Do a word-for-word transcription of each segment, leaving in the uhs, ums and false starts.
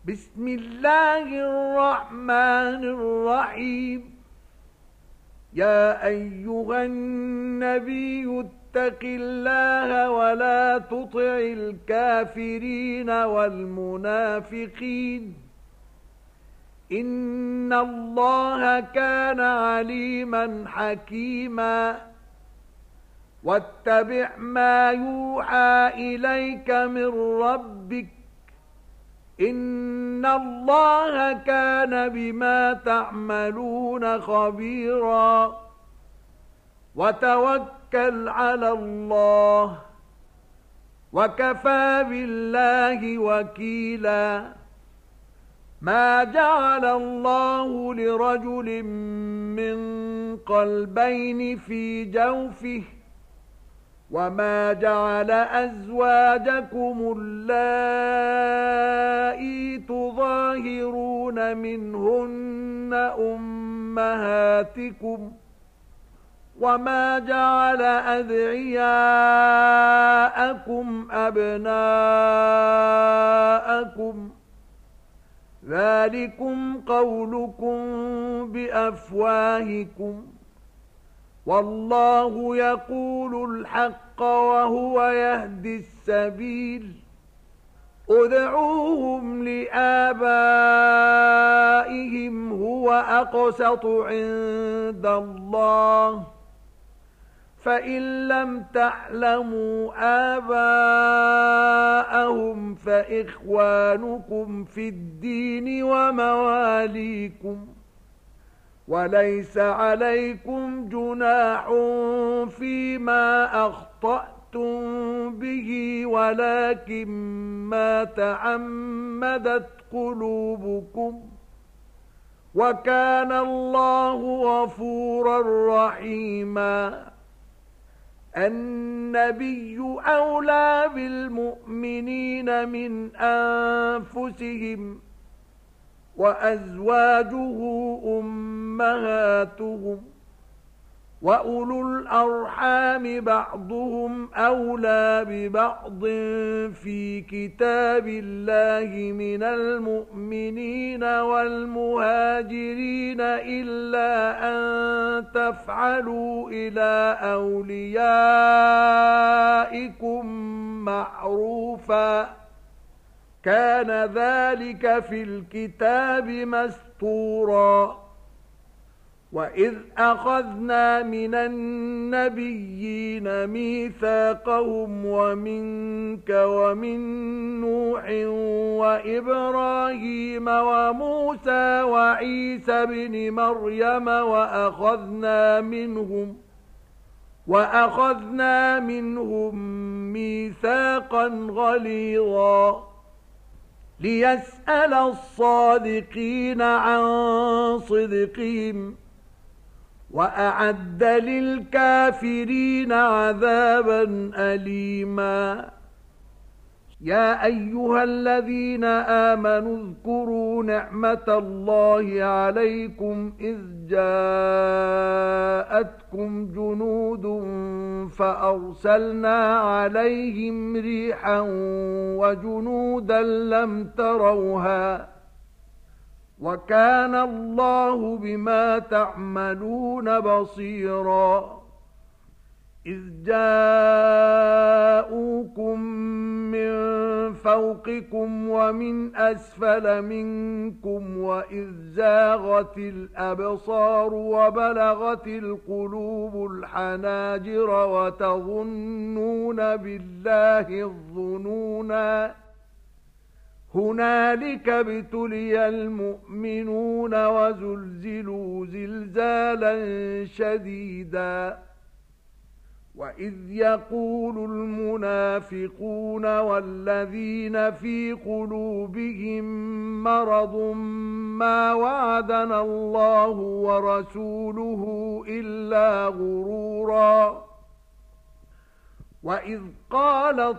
بسم الله الرحمن الرحيم. يا أيها النبي اتق الله ولا تطع الكافرين والمنافقين، إن الله كان عليما حكيما. واتبع ما يوحى إليك من ربك، إن الله كان بما تعملون خبيرا. وتوكل على الله، وكفى بالله وكيلا. ما جعل الله لرجل من قلبين في جوفه، وما جعل أزواجكم اللائي تظاهرون منهن أمهاتكم، وما جعل أدعياءكم أبناءكم، ذلكم قولكم بأفواهكم، والله يقول الحق وهو يهدي السبيل. ادعوهم لآبائهم هو أقسط عند الله، فإن لم تعلموا آباءهم فإخوانكم في الدين ومواليكم، وليس عليكم جناح فيما أخطأتم به، ولكن ما تعمدت قلوبكم، وكان الله غفورا رحيما. النبي أولى بالمؤمنين من أنفسهم، وأزواجه أمهاتهم، وأولو الأرحام بعضهم أولى ببعض في كتاب الله من المؤمنين والمهاجرين إلا أن تفعلوا إلى أوليائكم معروفا، كان ذلك في الكتاب مسطورا. وإذ أخذنا من النبيين ميثاقهم ومنك ومن نوح وإبراهيم وموسى وعيسى بن مريم وأخذنا منهم وأخذنا منهم ميثاقا غليظا، ليسأل الصادقين عن صدقهم، وأعد للكافرين عذابا أليما. يا أيها الذين آمنوا اذكروا نعمة الله عليكم إذ جاءتكم جنود فأرسلنا عليهم ريحا وجنودا لم تروها، وكان الله بما تعملون بصيرا. إذ جاءوكم من فوقكم ومن أسفل منكم، وإذ زاغت الأبصار وبلغت القلوب الحناجر وتظنون بالله الظنونا. هنالك ابتلي المؤمنون وزلزلوا زلزالا شديدا. وإذ يقول المنافقون والذين في قلوبهم مرض ما وعدنا الله ورسوله إلا غرورا. وإذ قالت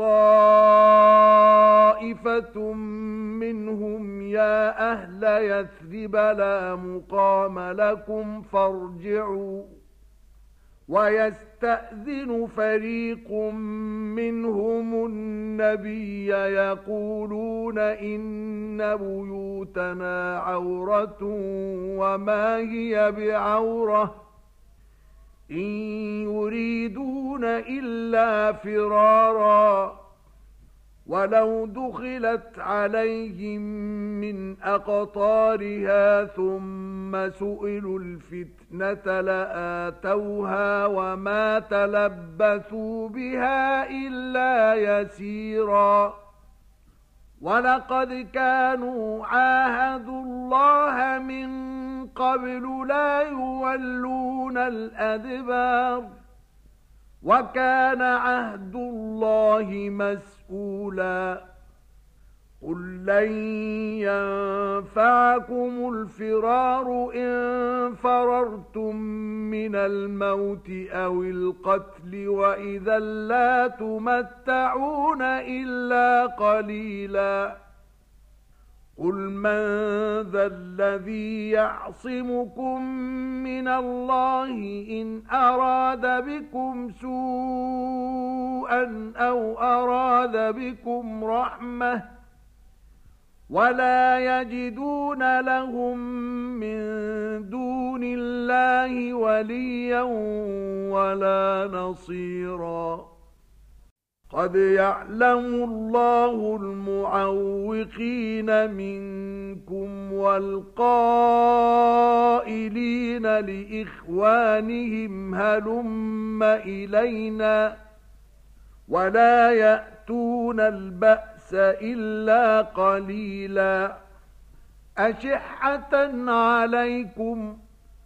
طائفة منهم يا أهل يثرب لا مقام لكم فارجعوا ويستأذن فريق منهم النبي يقولون إن بيوتنا عورة وما هي بعورة إن يريدون إلا فرارا ولو دخلت عليهم من أقطارها ثم سئلوا الفتنة لآتوها وما تلبثوا بها إلا يسيرا ولقد كانوا عاهدوا الله من قبل لا يولون الأدبار وكان عهد الله مسؤولا قل لن ينفعكم الفرار إن فررتم من الموت أو القتل وإذا لا تمتعون إلا قليلا قل من ذا الذي يعصمكم من الله إن أراد بكم سوءا أو أراد بكم رحمة ولا يجدون لهم من دون الله وليا ولا نصيرا قد يعلم الله المعوقين منكم والقائلين لإخوانهم هلم إلينا ولا يأتون البأس إلا قليلا أشحة عليكم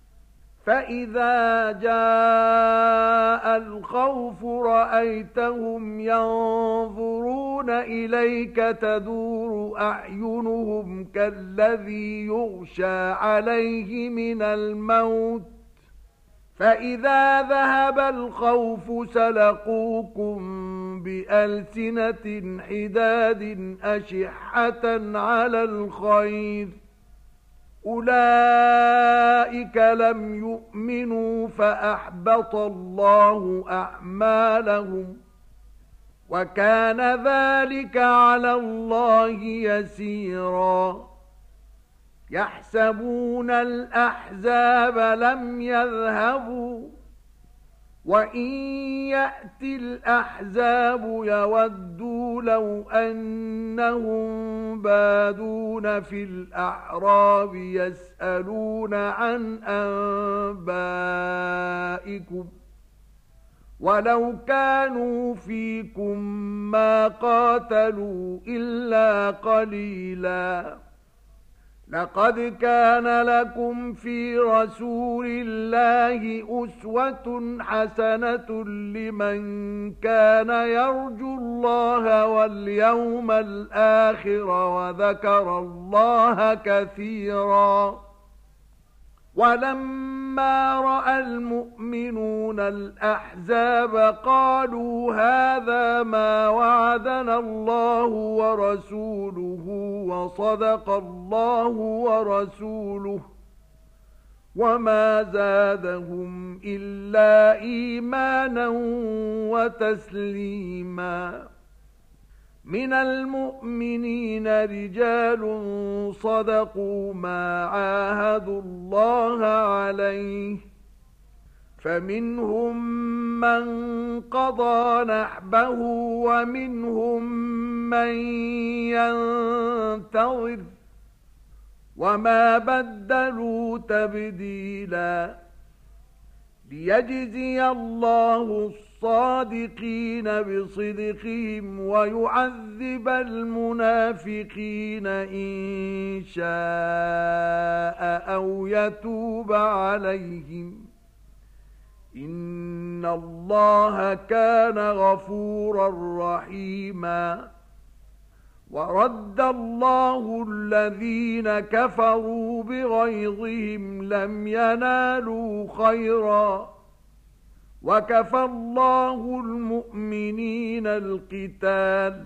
فإذا جاء الخوف رأيتهم ينظرون إليك تدور أعينهم كالذي يغشى عليه من الموت فإذا ذهب الخوف سلقوكم بألسنة حداد أشحة على الخير أولئك لم يؤمنوا فأحبط الله أعمالهم وكان ذلك على الله يسيرا يحسبون الأحزاب لم يذهبوا وإن يأتي الأحزاب يودوا لو أنهم بادون في الأعراب يسألون عن أنبائكم ولو كانوا فيكم ما قاتلوا إلا قليلا لقد كان لكم في رسول الله أسوة حسنة لمن كان يرجو الله واليوم الآخر وذكر الله كثيرا ولما رأى المؤمنون الأحزاب قالوا هذا ما وعدنا الله ورسوله وصدق الله ورسوله وما زادهم إلا إيمانا وتسليما من المؤمنين رجال صدقوا ما عاهدوا الله عليه فمنهم من قضى نحبه ومنهم من ينتظر وما بدلوا تبديلا ليجزي الله الصادقين بصدقهم ويعذب المنافقين إن شاء أو يتوب عليهم إن الله كان غفورا رحيما ورد الله الذين كفروا بغيظهم لم ينالوا خيرا وكفى الله المؤمنين القتال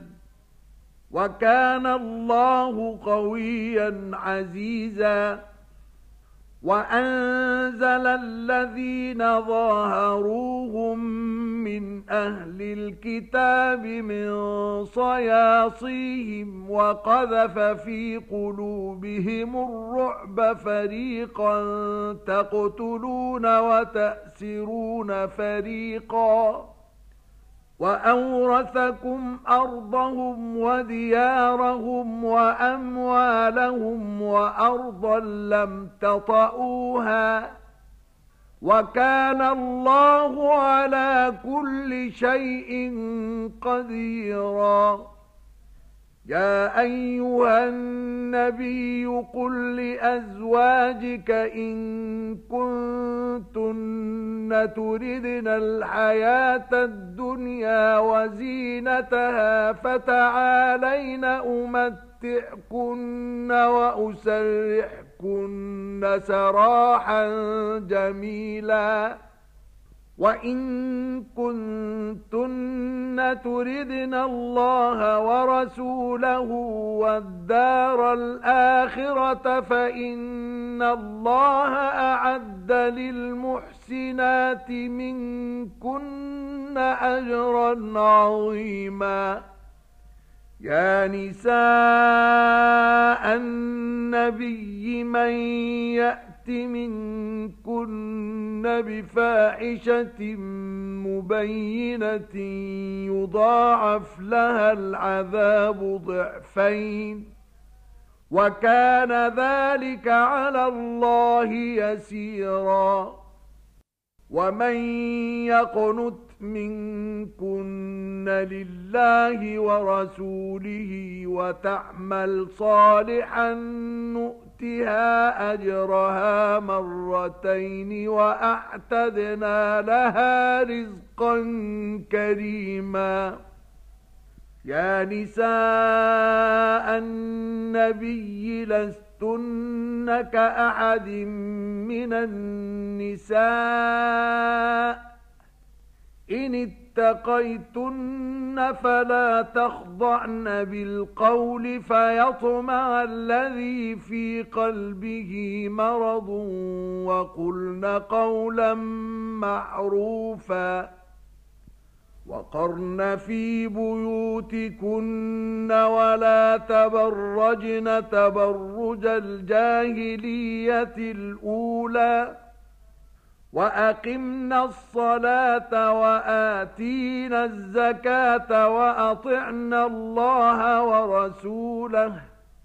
وكان الله قويا عزيزا وأنزل الذين ظاهروهم من أهل الكتاب من صياصيهم وقذف في قلوبهم الرعب فريقا تقتلون وتأسرون فريقا وأورثكم أرضهم وديارهم وأموالهم وأرضا لم تطئوها وكان الله على كل شيء قديرا. يا أيها النبي قل لأزواجك إن كنتن تردن الحياة الدنيا وزينتها فتعالين أمتعكن وأسرحكن سراحا جميلا. وإن كنتن تردن الله ورسوله والدار الآخرة فإن الله أعد للمحسنات منكن أجرا عظيما. يا نساء النبي من يأت منكن بفاحشة مبينة يضاعف لها العذاب ضعفين وكان ذلك على الله يسيرا. ومن يقنت منكن لله ورسوله وتعمل صالحا نؤتها أجرها مرتين وأعتدنا لها رزقا كريما. يا نساء النبي لستن كأحد من النساء إن اتقيتن فلا تخضعن بالقول فيطمع الذي في قلبه مرض وقلن قولا معروفا. وقرن في بيوتكن ولا تبرجن تبرج الجاهلية الأولى وأقمنا الصلاة وآتينا الزكاة وأطعنا الله ورسوله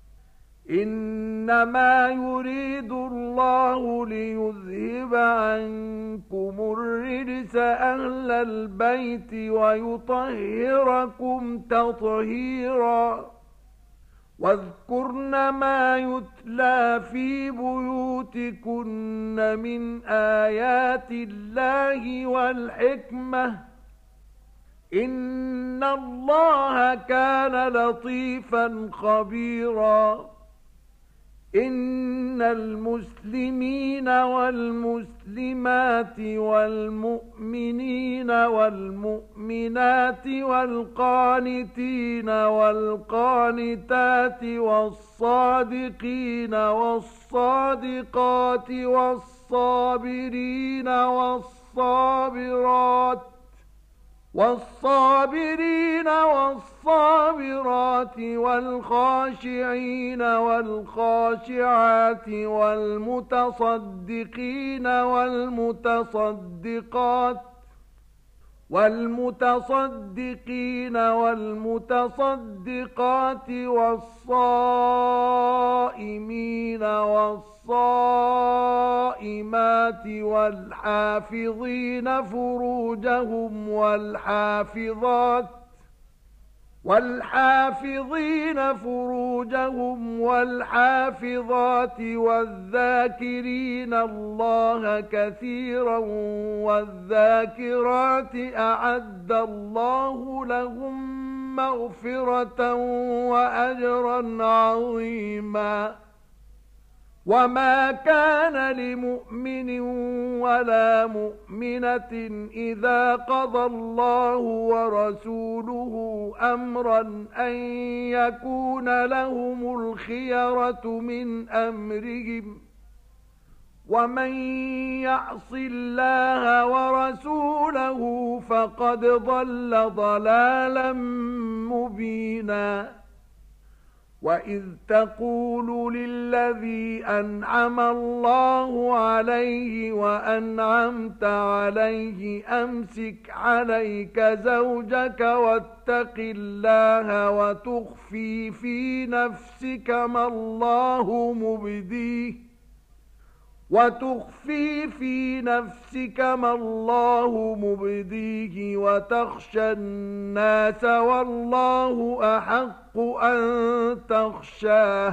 إنما يريد الله ليذهب عنكم الرجس أهل البيت ويطهركم تطهيرا. واذكرن ما يتلى في بيوتكن من آيات الله والحكمة إن الله كان لطيفا خبيرا. إن المسلمين والمسلمات والمؤمنين والمؤمنات والقانتين والقانتات والصادقين والصادقات والصابرين والصابرات والصابرين والصابرات والخاشعين والخاشعات والمتصدقين والمتصدقات والمتصدقين والمتصدقات والصائمين والصائمات والحافظين فروجهم والحافظات والحافظين فروجهم والحافظات والذاكرين الله كثيرا والذاكرات أعد الله لهم مغفرة وأجرا عظيما. وما كان لمؤمن ولا مؤمنة إذا قضى الله ورسوله أمرا أن يكون لهم الخيرة من أمرهم ومن يعص الله ورسوله فقد ضل ضلالا مبينا وإذ تقول للذي أنعم الله عليه وأنعمت عليه أمسك عليك زوجك واتق الله وتخفي في نفسك ما الله مبديه وتخفي في نفسك ما الله مبديه وتخشى الناس والله أحق أن تخشاه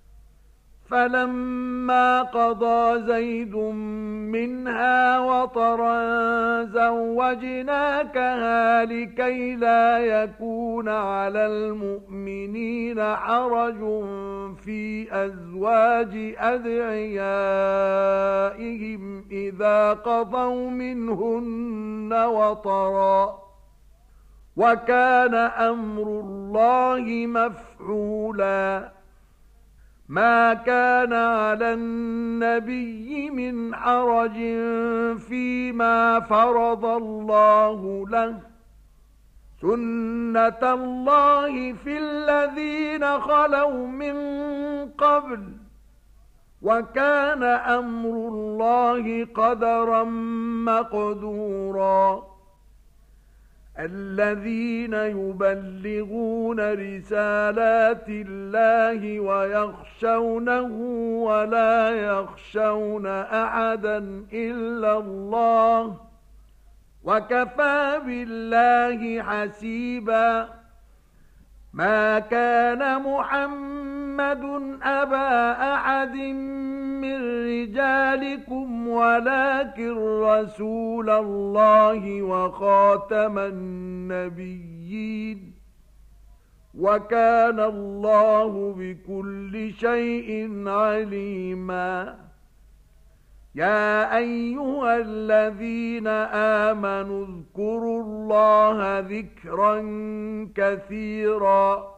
فلما قضى زيد منها وطرا زوجناكها لكي لا يكون على المؤمنين حرج في أزواج أدعيائهم إذا قضوا منهن وطرا وكان أمر الله مفعولا ما كان على النبي من حرج فيما فرض الله له سنة الله في الذين خلوا من قبل وكان أمر الله قدرا مقدورا الذين يبلغون رسالات الله ويخشونه ولا يخشون أحدا إلا الله وكفى بالله حسيبا ما كان محمد أبا أحد من رجالكم ولكن رسول الله وخاتم النبيين وكان الله بكل شيء عليما يا أيها الذين آمنوا اذكروا الله ذكرا كثيرا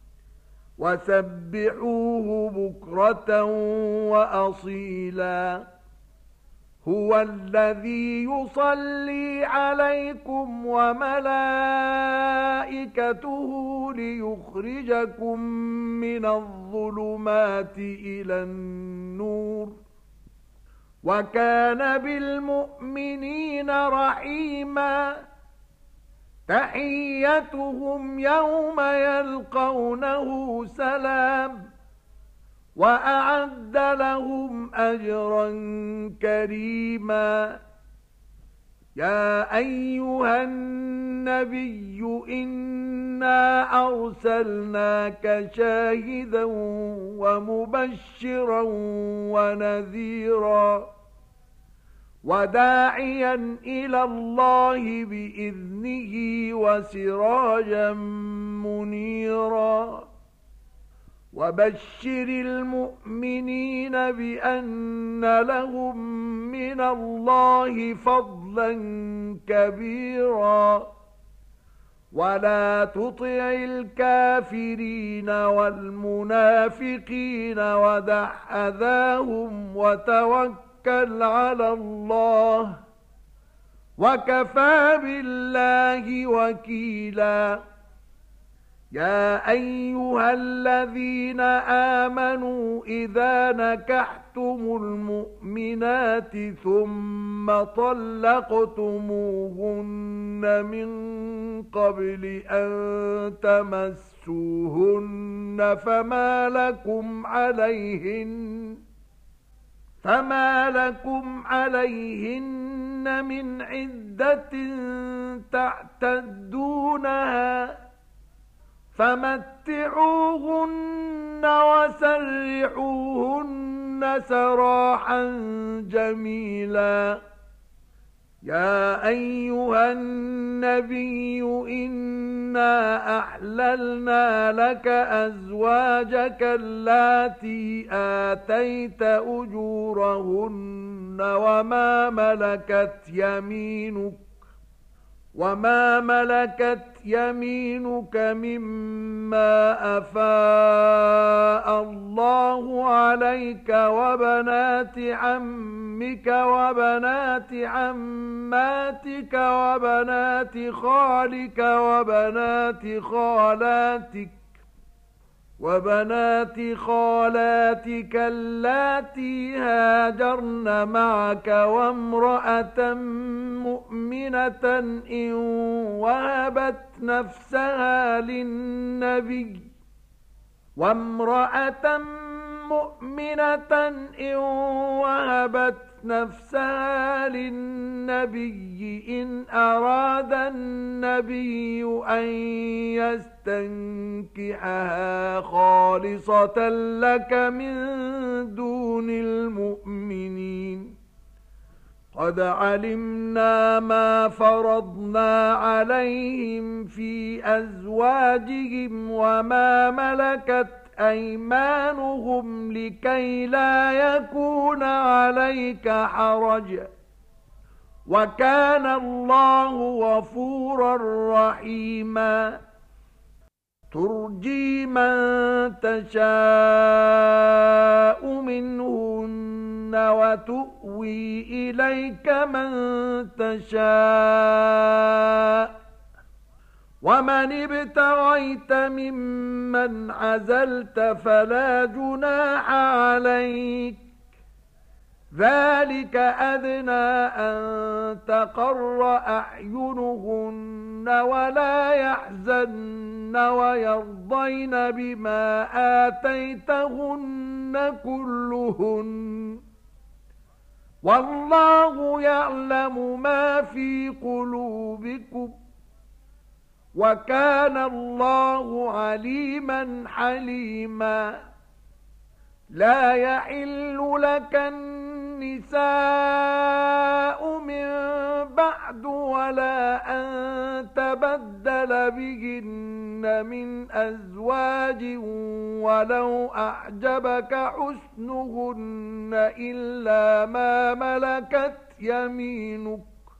وسبحوه بكرة وأصيلا هو الذي يصلي عليكم وملائكته ليخرجكم من الظلمات إلى النور وكان بالمؤمنين رحيما تحيتهم يوم يلقونه سلام وأعد لهم أجرا كريما يا أيها النبي إنا أرسلناك شاهدا ومبشرا ونذيرا وداعيا إلى الله بإذنه وسراجا منيرا وبشر المؤمنين بأن لهم من الله فضلا كبيرا ولا تطع الكافرين والمنافقين ودع أذاهم وتوكل على الله وكفى بالله وكيلا يا أيها الذين آمنوا إذا نكحتم المؤمنات ثم طلقتموهن من قبل أن تمسوهن فما لكم عليهن فما لكم عليهن من عدة تعتدونها فمتعوهن وسرحوهن سراحا جميلا يا أيها النبي إنا أحللنا لك أزواجك اللاتي آتيت أجورهن وما ملكت يمينك وما ملكت يمينك مما أفاء أفاء الله عليك وبنات عمك وبنات عماتك وبنات خالك وبنات خالاتك وبنات خالاتك اللاتي هاجرن معك وامرأة مؤمنة إن وهبت نفسها للنبي وامرأة مؤمنة إن وهبت نفسها للنبي إن أراد النبي أن يستنكحها خالصة لك من دون المؤمنين قد علمنا ما فرضنا عليهم في أزواجهم وما ملكت أيمانهم لكي لا يكون عليك حرج وكان الله غفورا رحيما ترجي من تشاء منهن وتؤوي إليك من تشاء ومن ابتغيت ممن عزلت فلا جناح عليك ذلك أدنى أن تقر أعينهن ولا يحزن ويرضين بما آتيتهن كلهن والله يعلم ما في قلوبكم وكان الله عليما حليما لا يحل لك النساء من بعد ولا أن تبدل بهن من أزواج ولو أعجبك حسنهن إلا ما ملكت يمينك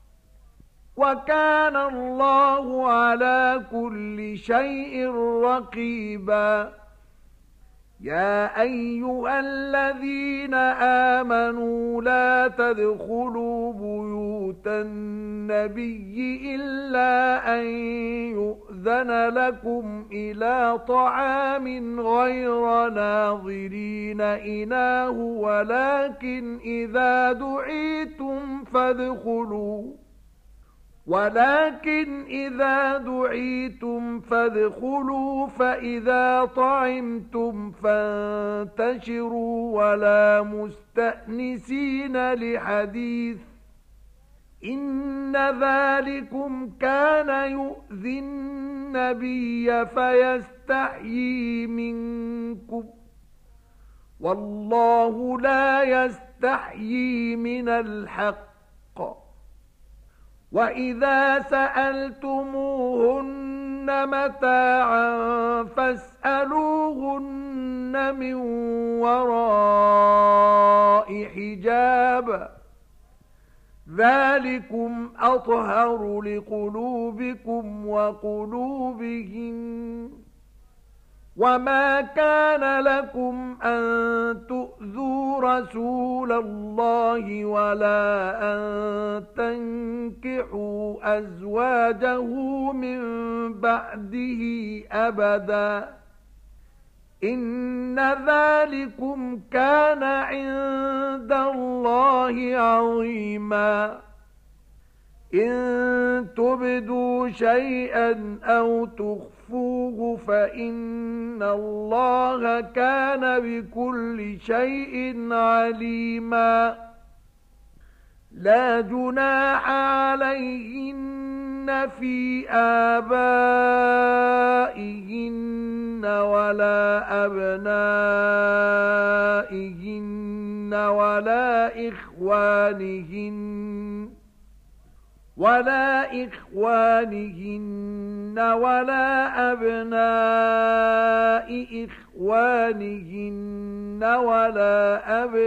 وكان الله على كل شيء رقيبا يا أيها الذين آمنوا لا تدخلوا بيوت النبي إلا أن يؤذن لكم إلى طعام غير ناظرين إناه ولكن إذا دعيتم فادخلوا ولكن إذا دعيتم فادخلوا فإذا طعمتم فانتشروا ولا مستأنسين لحديث إن ذلكم كان يؤذي النبي فيستحيي منكم والله لا يستحيي من الحق وَإِذَا سَأَلْتُمُوهُنَّ مَتَاعًا فَاسْأَلُوهُنَّ مِنْ وَرَاءِ حِجَابٍ ذَلِكُمْ أَطْهَرُ لِقُلُوبِكُمْ وَقُلُوبِهِنَّ وَمَا كَانَ لَكُمْ أَن تُؤْذُوا رَسُولَ اللَّهِ وَلَا أَن تَنكِحُوا أَزْوَاجَهُ مِن بَعْدِهِ أَبَدًا إِنَّ ذَلِكُمْ كَانَ عِندَ اللَّهِ عَظِيمًا إِن تُبْدُوا شَيْئًا أَوْ تُخْفُوهُ فَإِنَّ اللَّهَ كَانَ بِكُلِّ شَيْءٍ عَلِيمًا لَا جُنَاحَ عَلَيْهِنَّ فِي آبَائِهِنَّ وَلَا أَبْنَائِهِنَّ وَلَا إِخْوَانِهِنَّ ولا إخوانهن ولا أبناء إخوانهن ولا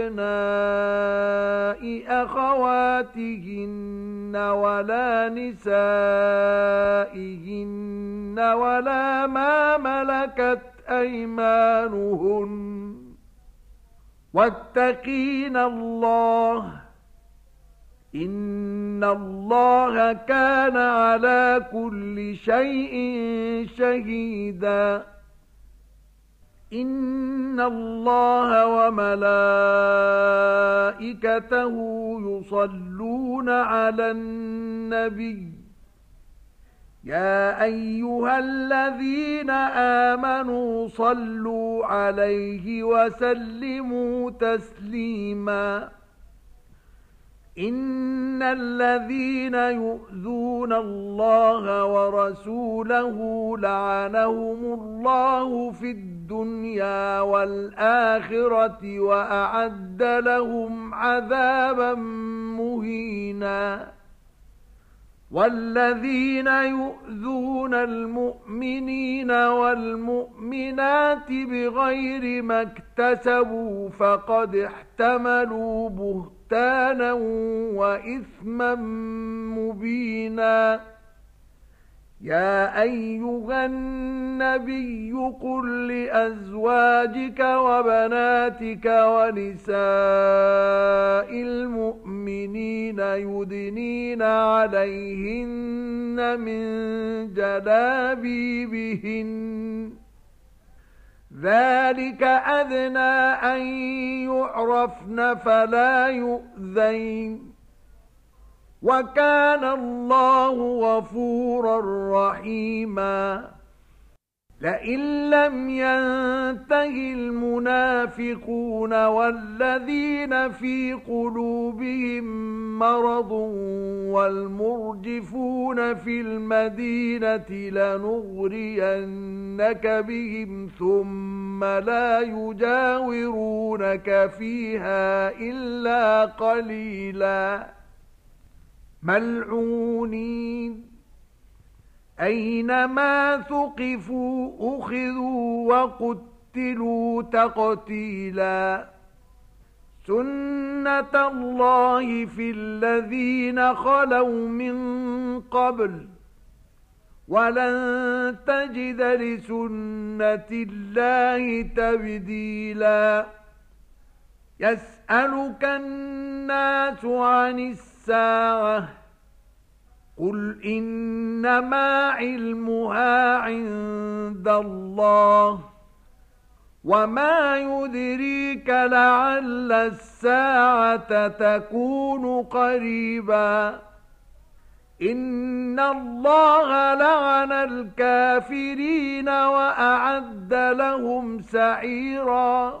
أبناء أخواتهن ولا نسائهن ولا ما ملكت أيمانهن واتقين الله إن الله كان على كل شيء شهيدا إن الله وملائكته يصلون على النبي يا أيها الذين آمنوا صلوا عليه وسلموا تسليما إن الذين يؤذون الله ورسوله لعنهم الله في الدنيا والآخرة وأعد لهم عذابا مهينا والذين يؤذون المؤمنين والمؤمنات بغير ما اكتسبوا فقد احتملوا بهتانا وإثما مبينا يا أيها النبي قل لأزواجك وبناتك ونساء المؤمنين يدنين عليهن من جلابيبهن ذلك أدنى أن يعرفن فلا يؤذين وكان الله غفورا رحيما لئن لم ينته المنافقون والذين في قلوبهم مرض والمرجفون في المدينة لنغرينك بهم ثم لا يجاورونك فيها إلا قليلا ملعونين أينما ثقفوا أخذوا وقتلوا تقتيلا سنة الله في الذين خلوا من قبل ولن تجد لسنة الله تبديلا يسألك الناس عن الساعة قل إنما علمها عند الله وما يدريك لعل الساعة تكون قريبا إن الله لعن الكافرين وأعد لهم سعيرا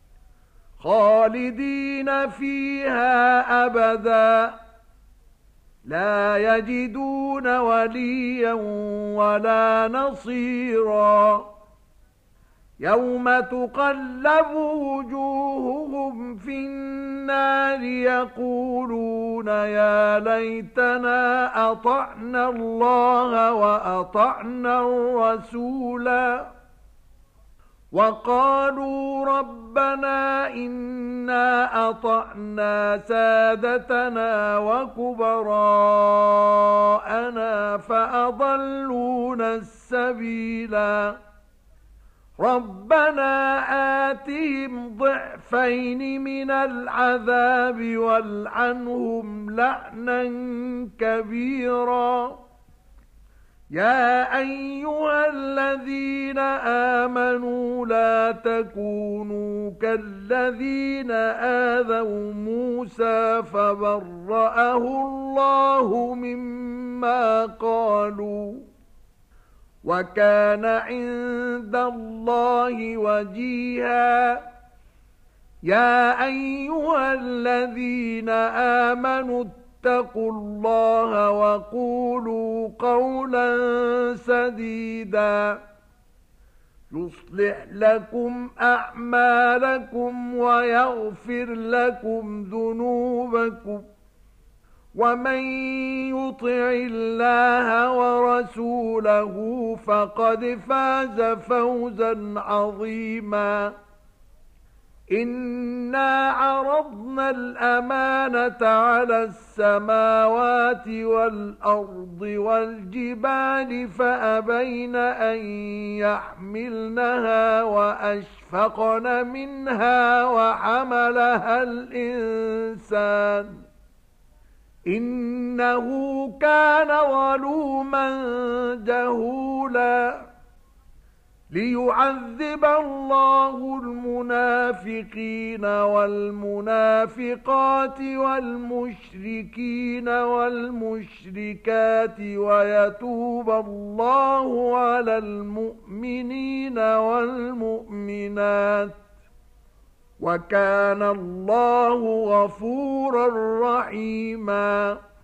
خالدين فيها أبدا لا يجدون وليا ولا نصيرا يوم تقلب وجوههم في النار يقولون يا ليتنا أطعنا الله وأطعنا الرسولا وقالوا ربنا إنا أطعنا سادتنا وكبراءنا فأضلونا السبيلا ربنا آتهم ضعفين من العذاب والعنهم لعنا كبيرا يا أيها الذين آمنوا لا تكونوا كالذين آذوا موسى فبرأه الله مما قالوا وكان عند الله وجيها يا أيها الذين آمنوا اتقوا الله وقولوا قولا سديدا يصلح لكم أعمالكم ويغفر لكم ذنوبكم ومن يطع الله ورسوله فقد فاز فوزا عظيما إنا عرضنا الأمانة على السماوات والأرض والجبال فأبين أن يحملنها وأشفقن منها وحملها الإنسان إنه كان ظلوما جهولا ليعذب الله المنافقين والمنافقات والمشركين والمشركات ويتوب الله على المؤمنين والمؤمنات وكان الله غفورا رحيما